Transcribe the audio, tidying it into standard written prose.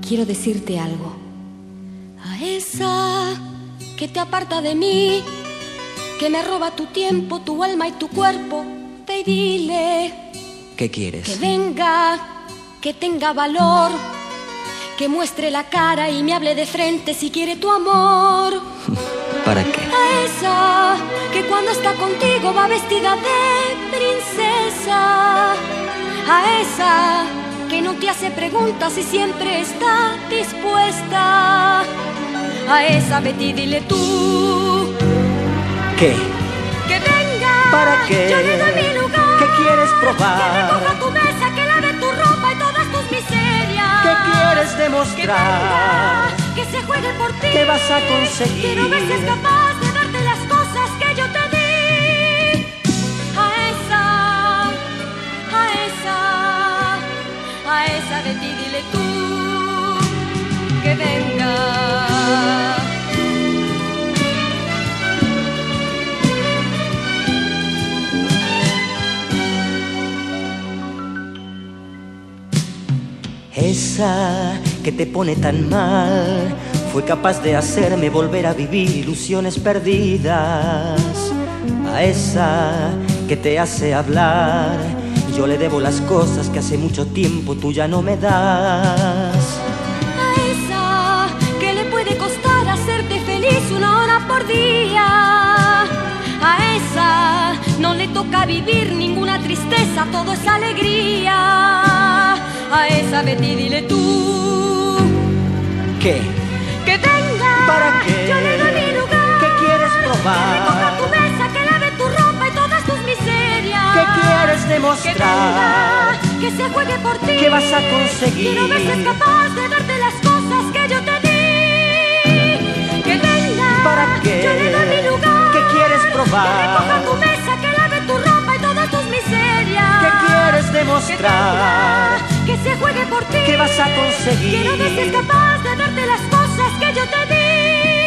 quiero decirte algo. A esa que te aparta de mí, que me roba tu tiempo, tu alma y tu cuerpo, ve y dile. ¿Qué quieres? Que venga, que tenga valor, que muestre la cara y me hable de frente si quiere tu amor. ¿Para qué? A esa que cuando está contigo va vestida de princesa. A esa que no te hace preguntas y siempre está dispuesta. A esa Betty dile tú. ¿Qué? Que venga. ¿Para qué? Yo le doy mi lugar. ¿Qué quieres probar? Que recoja tu mesa, que lave tu ropa y todas tus miserias. ¿Qué quieres demostrar? Que venga, que se juegue por ti. ¿Qué vas a conseguir? Quiero ver si es capaz de darte las cosas que yo te di. A esa de ti dile tú. Que venga. Esa que te pone tan mal fue capaz de hacerme volver a vivir ilusiones perdidas. A esa que te hace hablar, yo le debo las cosas que hace mucho tiempo tú ya no me das. A esa que le puede costar hacerte feliz 1 hora por día. A esa no le toca vivir ninguna tristeza, todo es alegría. A esa Betty dile tú. ¿Qué? Que venga. ¿Para qué? Yo le doy mi lugar. ¿Qué quieres probar? Que recoja tu mesa, que lave tu ropa y todas tus miserias. ¿Qué quieres demostrar? Que venga, que se juegue por ti. ¿Qué vas a conseguir? Quiero ver si es capaz de darte las cosas que yo te di. Que venga. ¿Para qué? Yo le doy mi lugar. ¿Qué quieres probar? Que recoja tu mesa, que lave tu ropa y todas tus miserias. ¿Qué quieres demostrar? Que se juegue por ti. ¿Qué vas a conseguir? Quiero ver si es capaz de darte las cosas que yo te di.